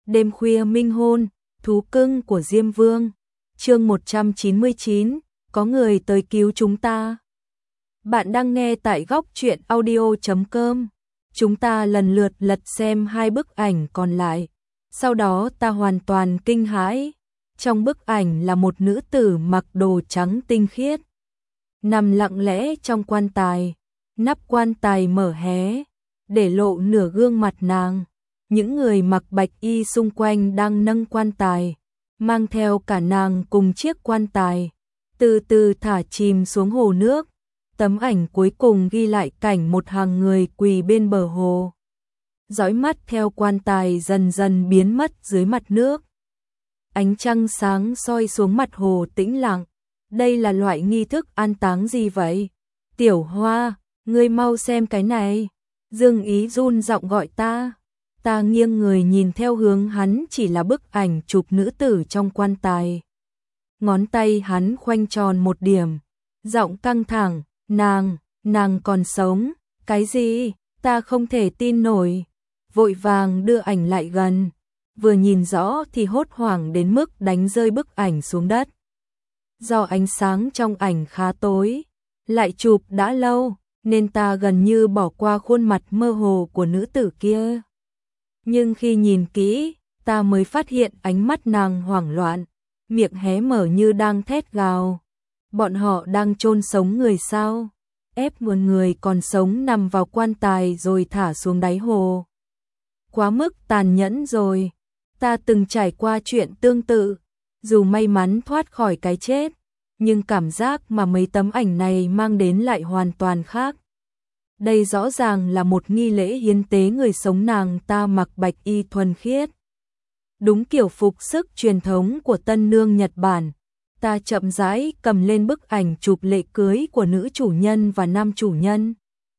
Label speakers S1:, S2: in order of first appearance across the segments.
S1: Đêm khuya minh hôn, thú cưng của Diêm Vương. Chương 199, có người tới cứu chúng ta. Bạn đang nghe tại góc truyện audio.com. Chúng ta lần lượt lật xem hai bức ảnh còn lại. Sau đó ta hoàn toàn kinh hãi. Trong bức ảnh là một nữ tử mặc đồ trắng tinh khiết, nằm lặng lẽ trong quan tài. Nắp quan tài mở hé, để lộ nửa gương mặt nàng. Những người mặc bạch y xung quanh đang nâng quan tài, mang theo cả nàng cùng chiếc quan tài, từ từ thả chìm xuống hồ nước. Tấm ảnh cuối cùng ghi lại cảnh một hàng người quỳ bên bờ hồ, dõi mắt theo quan tài dần dần biến mất dưới mặt nước. Ánh trăng sáng soi xuống mặt hồ tĩnh lặng. Đây là loại nghi thức an táng gì vậy? Tiểu Hoa, ngươi mau xem cái này. Dương Ý run giọng gọi ta. Ta nghiêng người nhìn theo hướng hắn chỉ là bức ảnh chụp nữ tử trong quan tài. Ngón tay hắn khoanh tròn một điểm, giọng căng thẳng, nàng còn sống. Cái gì? Ta không thể tin nổi. Vội vàng đưa ảnh lại gần, vừa nhìn rõ thì hốt hoảng đến mức đánh rơi bức ảnh xuống đất. Do ánh sáng trong ảnh khá tối, lại chụp đã lâu, nên ta gần như bỏ qua khuôn mặt mơ hồ của nữ tử kia. Nhưng khi nhìn kỹ, ta mới phát hiện ánh mắt nàng hoảng loạn, miệng hé mở như đang thét gào. Bọn họ đang chôn sống người sao? Ép một người còn sống nằm vào quan tài rồi thả xuống đáy hồ. Quá mức tàn nhẫn rồi. Ta từng trải qua chuyện tương tự, dù may mắn thoát khỏi cái chết, nhưng cảm giác mà mấy tấm ảnh này mang đến lại hoàn toàn khác. Đây rõ ràng là một nghi lễ hiến tế người sống. Nàng ta mặc bạch y thuần khiết, đúng kiểu phục sức truyền thống của tân nương Nhật Bản. Ta chậm rãi cầm lên bức ảnh chụp lễ cưới của nữ chủ nhân và nam chủ nhân.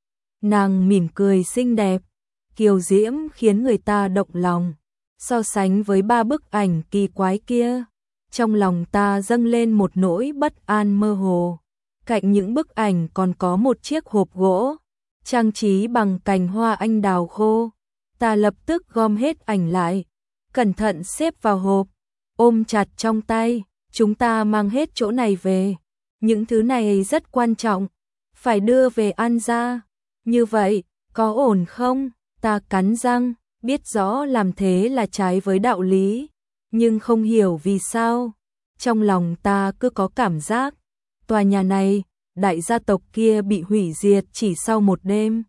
S1: Nàng mỉm cười xinh đẹp, kiều diễm khiến người ta động lòng. So sánh với ba bức ảnh kỳ quái kia, trong lòng ta dâng lên một nỗi bất an mơ hồ. Cạnh những bức ảnh còn có một chiếc hộp gỗ, trang trí bằng cành hoa anh đào khô. Ta lập tức gom hết ảnh lại, cẩn thận xếp vào hộp, ôm chặt trong tay. Chúng ta mang hết chỗ này về. Những thứ này rất quan trọng, phải đưa về An gia. Như vậy, có ổn không? Ta cắn răng, biết rõ làm thế là trái với đạo lý, nhưng không hiểu vì sao. Trong lòng ta cứ có cảm giác, tòa nhà này, đại gia tộc kia bị hủy diệt chỉ sau một đêm.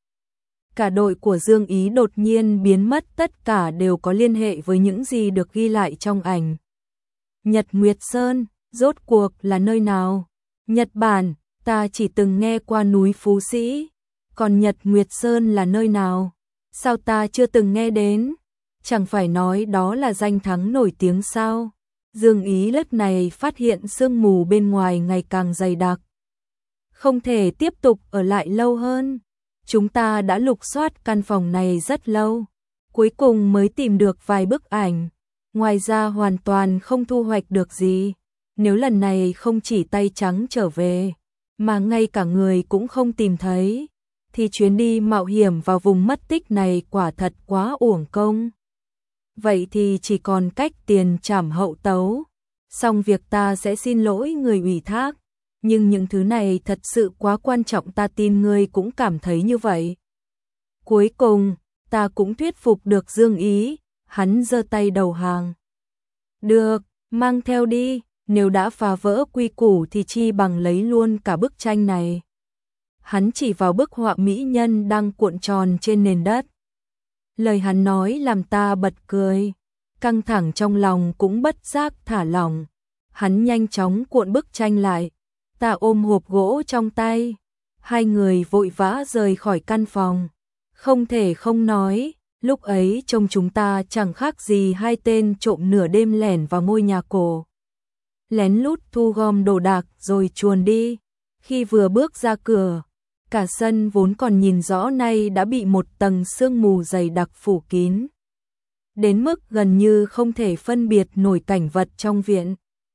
S1: Cả đội của Dương Ý đột nhiên biến mất, tất cả đều có liên hệ với những gì được ghi lại trong ảnh. Nhật Nguyệt Sơn, rốt cuộc là nơi nào? Nhật Bản, ta chỉ từng nghe qua núi Phú Sĩ, còn Nhật Nguyệt Sơn là nơi nào? Sao ta chưa từng nghe đến? Chẳng phải nói đó là danh thắng nổi tiếng sao? Dương Ý lúc này phát hiện sương mù bên ngoài ngày càng dày đặc. Không thể tiếp tục ở lại lâu hơn. Chúng ta đã lục soát căn phòng này rất lâu, cuối cùng mới tìm được vài bức ảnh. Ngoài ra hoàn toàn không thu hoạch được gì. Nếu lần này không chỉ tay trắng trở về, mà ngay cả người cũng không tìm thấy, thì chuyến đi mạo hiểm vào vùng mất tích này quả thật quá uổng công. Vậy thì chỉ còn cách tiền trảm hậu tấu. Xong việc ta sẽ xin lỗi người ủy thác, nhưng những thứ này thật sự quá quan trọng, ta tin ngươi cũng cảm thấy như vậy. Cuối cùng, ta cũng thuyết phục được Dương Ý, hắn giơ tay đầu hàng. Được, mang theo đi, nếu đã phá vỡ quy củ thì chi bằng lấy luôn cả bức tranh này. Hắn chỉ vào bức họa mỹ nhân đang cuộn tròn trên nền đất. Lời hắn nói làm ta bật cười, căng thẳng trong lòng cũng bất giác thả lỏng. Hắn nhanh chóng cuộn bức tranh lại, ta ôm hộp gỗ trong tay. Hai người vội vã rời khỏi căn phòng. Không thể không nói, lúc ấy trông chúng ta chẳng khác gì hai tên trộm nửa đêm lẻn vào ngôi nhà cổ, lén lút thu gom đồ đạc rồi chuồn đi. Khi vừa bước ra cửa, cả sân vốn còn nhìn rõ nay đã bị một tầng sương mù dày đặc phủ kín, đến mức gần như không thể phân biệt nổi cảnh vật trong viện.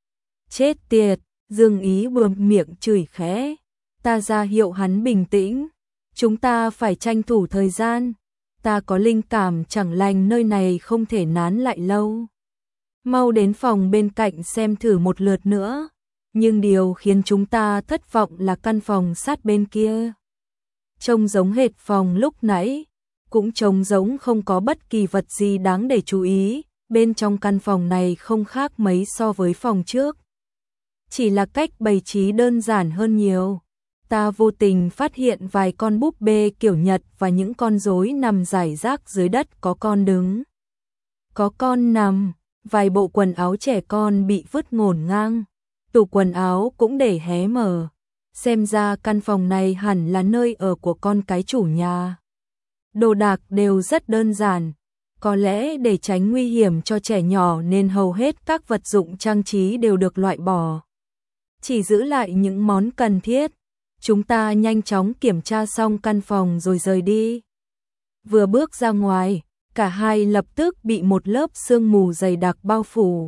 S1: Chết tiệt, Dương Ý buồm miệng chửi khẽ. Ta ra hiệu hắn bình tĩnh. Chúng ta phải tranh thủ thời gian. ta có linh cảm chẳng lành nơi này không thể nán lại lâu. Mau đến phòng bên cạnh xem thử một lượt nữa. Nhưng điều khiến chúng ta thất vọng là căn phòng sát bên kia. Trông giống hệt phòng lúc nãy, cũng trông giống không có bất kỳ vật gì đáng để chú ý. Bên trong căn phòng này không khác mấy so với phòng trước. Chỉ là cách bày trí đơn giản hơn nhiều. Ta vô tình phát hiện vài con búp bê kiểu Nhật và những con rối nằm rải rác dưới đất, có con đứng, có con nằm, vài bộ quần áo trẻ con bị vứt ngổn ngang, tủ quần áo cũng để hé mở. Xem ra căn phòng này hẳn là nơi ở của con cái chủ nhà. Đồ đạc đều rất đơn giản, có lẽ để tránh nguy hiểm cho trẻ nhỏ nên hầu hết các vật dụng trang trí đều được loại bỏ. Chỉ giữ lại những món cần thiết. Chúng ta nhanh chóng kiểm tra xong căn phòng rồi rời đi. Vừa bước ra ngoài, cả hai lập tức bị một lớp sương mù dày đặc bao phủ.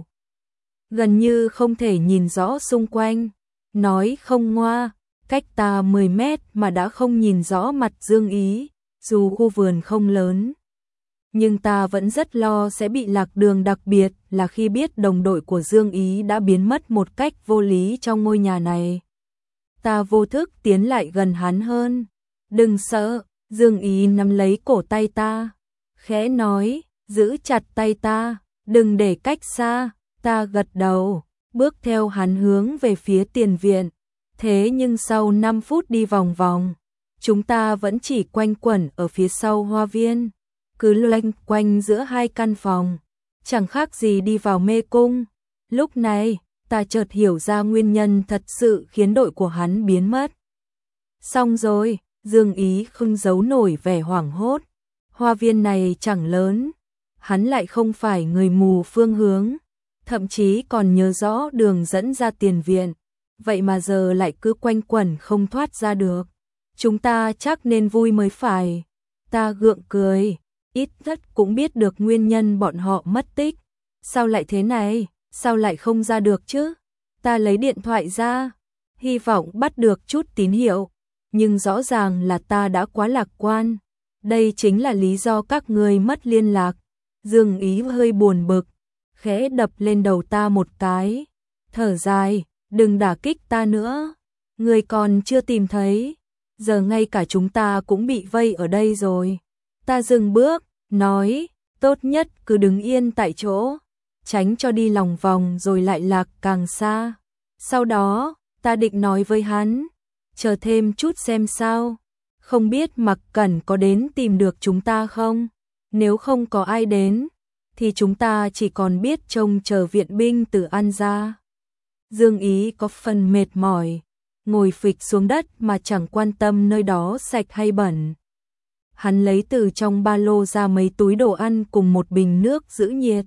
S1: Gần như không thể nhìn rõ xung quanh. Nói không ngoa, cách ta 10 mét mà đã không nhìn rõ mặt Dương Ý, dù khu vườn không lớn. Nhưng ta vẫn rất lo sẽ bị lạc đường, đặc biệt là khi biết đồng đội của Dương Ý đã biến mất một cách vô lý trong ngôi nhà này. Ta vô thức tiến lại gần hắn hơn. Đừng sợ, Dương Ý nắm lấy cổ tay ta, khẽ nói, giữ chặt tay ta, đừng để cách xa. Ta gật đầu, bước theo hắn hướng về phía tiền viện. Thế nhưng sau 5 phút đi vòng vòng, chúng ta vẫn chỉ quanh quẩn ở phía sau hoa viên, cứ loanh quanh giữa hai căn phòng, chẳng khác gì đi vào mê cung. Lúc này, ta chợt hiểu ra nguyên nhân thật sự khiến đội của hắn biến mất. Xong rồi, Dương Ý không giấu nổi vẻ hoảng hốt. Hoa viên này chẳng lớn, hắn lại không phải người mù phương hướng, thậm chí còn nhớ rõ đường dẫn ra tiền viện, vậy mà giờ lại cứ quanh quẩn không thoát ra được. Chúng ta chắc nên vui mới phải. Ta gượng cười, ít nhất cũng biết được nguyên nhân bọn họ mất tích. Sao lại thế này? Sao lại không ra được chứ? Ta lấy điện thoại ra, hy vọng bắt được chút tín hiệu, nhưng rõ ràng là ta đã quá lạc quan. Đây chính là lý do các ngươi mất liên lạc. Dương Ý hơi buồn bực, khẽ đập lên đầu ta một cái, thở dài, đừng đả kích ta nữa. Ngươi còn chưa tìm thấy, giờ ngay cả chúng ta cũng bị vây ở đây rồi. Ta dừng bước, nói, tốt nhất cứ đứng yên tại chỗ, tránh cho đi lòng vòng rồi lại lạc càng xa. Sau đó, ta định nói với hắn, chờ thêm chút xem sao, không biết Mặc Cẩn có đến tìm được chúng ta không? Nếu không có ai đến, thì chúng ta chỉ còn biết trông chờ viện binh từ An ra. Dương Ý có phần mệt mỏi, ngồi phịch xuống đất mà chẳng quan tâm nơi đó sạch hay bẩn. Hắn lấy từ trong ba lô ra mấy túi đồ ăn cùng một bình nước giữ nhiệt.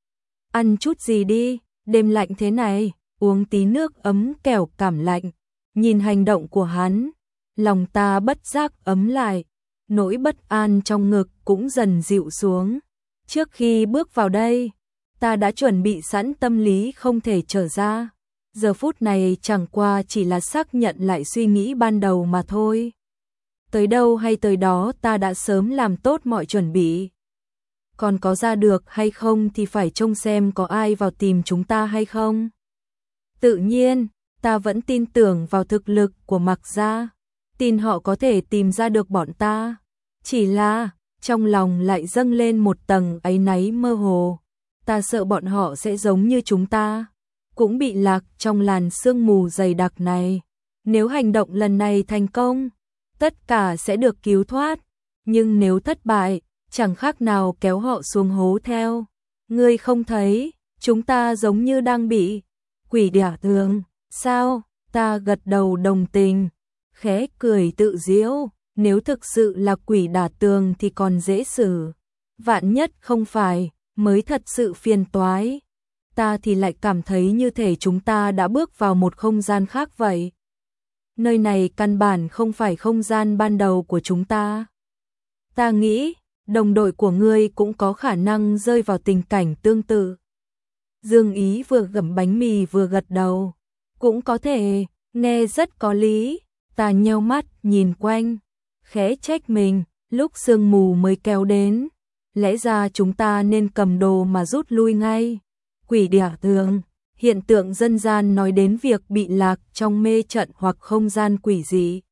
S1: Ăn chút gì đi, đêm lạnh thế này, uống tí nước ấm kẻo cảm lạnh. Nhìn hành động của hắn, lòng ta bất giác ấm lại, nỗi bất an trong ngực cũng dần dịu xuống. Trước khi bước vào đây, ta đã chuẩn bị sẵn tâm lý không thể trở ra. Giờ phút này chẳng qua chỉ là xác nhận lại suy nghĩ ban đầu mà thôi. Tới đâu hay tới đó, ta đã sớm làm tốt mọi chuẩn bị. Còn có ra được hay không thì phải trông xem có ai vào tìm chúng ta hay không. Tự nhiên, ta vẫn tin tưởng vào thực lực của Mặc gia, tin họ có thể tìm ra được bọn ta. Chỉ là, trong lòng lại dâng lên một tầng áy náy mơ hồ. Ta sợ bọn họ sẽ giống như chúng ta, cũng bị lạc trong làn sương mù dày đặc này. Nếu hành động lần này thành công, tất cả sẽ được cứu thoát. Nhưng nếu thất bại, chẳng khác nào kéo họ xuống hố theo. Ngươi không thấy, chúng ta giống như đang bị quỷ đả tường, sao? Ta gật đầu đồng tình, khẽ cười tự giễu, nếu thực sự là quỷ đả tường thì còn dễ xử. Vạn nhất không phải, mới thật sự phiền toái. Ta thì lại cảm thấy như thể chúng ta đã bước vào một không gian khác vậy. Nơi này căn bản không phải không gian ban đầu của chúng ta. Ta nghĩ, đồng đội của ngươi cũng có khả năng rơi vào tình cảnh tương tự. Dương Ý vừa gặm bánh mì vừa gật đầu. Cũng có thể, nghe rất có lý. Ta nheo mắt nhìn quanh, khẽ trách mình, lúc sương mù mới kéo đến, lẽ ra chúng ta nên cầm đồ mà rút lui ngay. Quỷ đả tường, hiện tượng dân gian nói đến việc bị lạc trong mê trận hoặc không gian quỷ dị.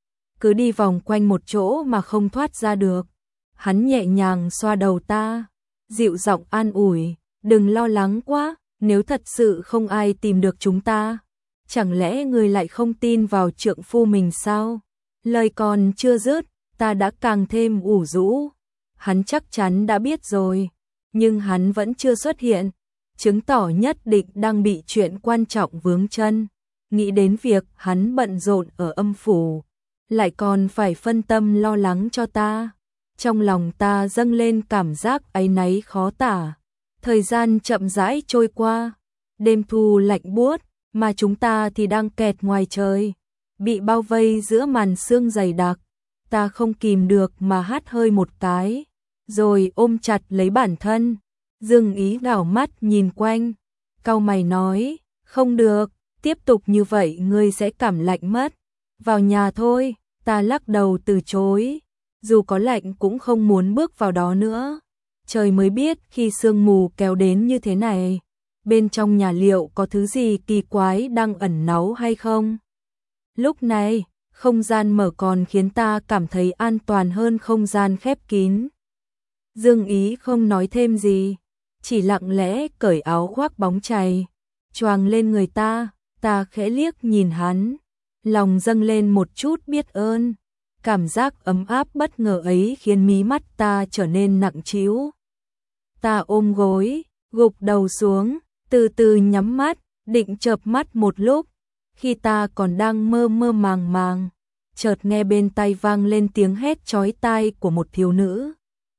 S1: Cứ đi vòng quanh một chỗ mà không thoát ra được. Hắn nhẹ nhàng xoa đầu ta, dịu giọng an ủi, đừng lo lắng quá, nếu thật sự không ai tìm được chúng ta, chẳng lẽ người lại không tin vào trượng phu mình sao? Lời còn chưa dứt, ta đã càng thêm ủ rũ. Hắn chắc chắn đã biết rồi, nhưng hắn vẫn chưa xuất hiện, chứng tỏ nhất định đang bị chuyện quan trọng vướng chân. Nghĩ đến việc hắn bận rộn ở âm phủ, lại còn phải phân tâm lo lắng cho ta. Trong lòng ta dâng lên cảm giác áy náy khó tả. Thời gian chậm rãi trôi qua, đêm thu lạnh buốt, mà chúng ta thì đang kẹt ngoài trời, bị bao vây giữa màn sương dày đặc. Ta không kìm được mà hắt hơi một cái, rồi ôm chặt lấy bản thân. Dương Ý đảo mắt nhìn quanh, cau mày nói, không được, tiếp tục như vậy ngươi sẽ cảm lạnh mất. Vào nhà thôi, ta lắc đầu từ chối, dù có lạnh cũng không muốn bước vào đó nữa. Trời mới biết khi sương mù kéo đến như thế này, bên trong nhà liệu có thứ gì kỳ quái đang ẩn náu hay không. Lúc này, không gian mở còn khiến ta cảm thấy an toàn hơn không gian khép kín. Dương Ý không nói thêm gì, chỉ lặng lẽ cởi áo khoác bóng chày, choàng lên người ta khẽ liếc nhìn hắn, lòng dâng lên một chút biết ơn. Cảm giác ấm áp bất ngờ ấy khiến mí mắt ta trở nên nặng trĩu. Ta ôm gối, gục đầu xuống, từ từ nhắm mắt, định chợp mắt một lúc. Khi ta còn đang mơ mơ màng màng, chợt nghe bên tai vang lên tiếng hét chói tai của một thiếu nữ.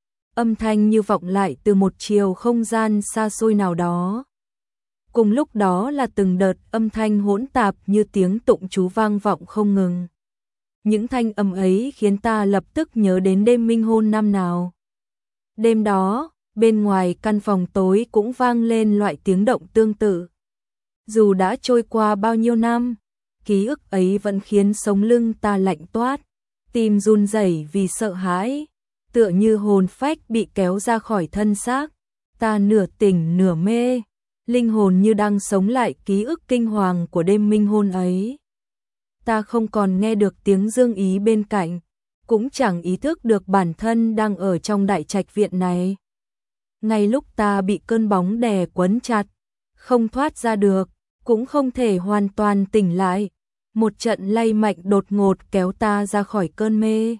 S1: Âm thanh như vọng lại từ một chiều không gian xa xôi nào đó. Cùng lúc đó là từng đợt âm thanh hỗn tạp như tiếng tụng chú vang vọng không ngừng. Những thanh âm ấy khiến ta lập tức nhớ đến đêm minh hôn năm nào. Đêm đó, bên ngoài căn phòng tối cũng vang lên loại tiếng động tương tự. Dù đã trôi qua bao nhiêu năm, ký ức ấy vẫn khiến sống lưng ta lạnh toát, tim run rẩy vì sợ hãi, tựa như hồn phách bị kéo ra khỏi thân xác. Ta nửa tỉnh nửa mê, linh hồn như đang sống lại ký ức kinh hoàng của đêm minh hôn ấy. Ta không còn nghe được tiếng Dương Ý bên cạnh, cũng chẳng ý thức được bản thân đang ở trong đại trạch viện này. Ngay lúc ta bị cơn bóng đè quấn chặt, không thoát ra được, cũng không thể hoàn toàn tỉnh lại, một trận lay mạnh đột ngột kéo ta ra khỏi cơn mê.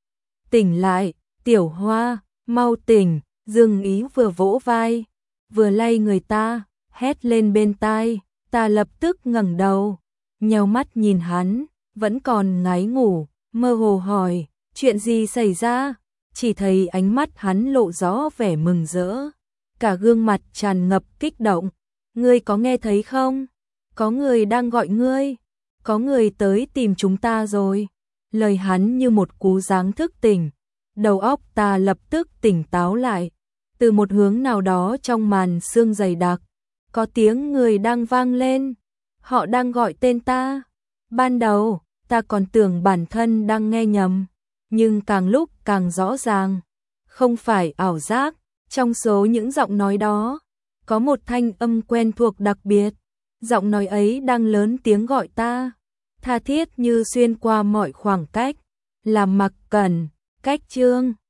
S1: Tỉnh lại, Tiểu Hoa, mau tỉnh. Dương Ý vừa vỗ vai, vừa lay người ta, hét lên bên tai. Ta lập tức ngẩng đầu, nheo mắt nhìn hắn, vẫn còn ngáy ngủ, mơ hồ hỏi, chuyện gì xảy ra? Chỉ thấy ánh mắt hắn lộ rõ vẻ mừng rỡ, cả gương mặt tràn ngập kích động. Ngươi có nghe thấy không? Có người đang gọi ngươi, có người tới tìm chúng ta rồi. Lời hắn như một cú giáng thức tỉnh, đầu óc ta lập tức tỉnh táo lại. Từ một hướng nào đó trong màn sương dày đặc, có tiếng người đang vang lên, họ đang gọi tên ta. Ban đầu, ta còn tưởng bản thân đang nghe nhầm, nhưng càng lúc càng rõ ràng, không phải ảo giác. Trong số những giọng nói đó, có một thanh âm quen thuộc đặc biệt, giọng nói ấy đang lớn tiếng gọi ta, tha thiết như xuyên qua mọi khoảng cách, làm Mặc Cẩn, Cách Trương.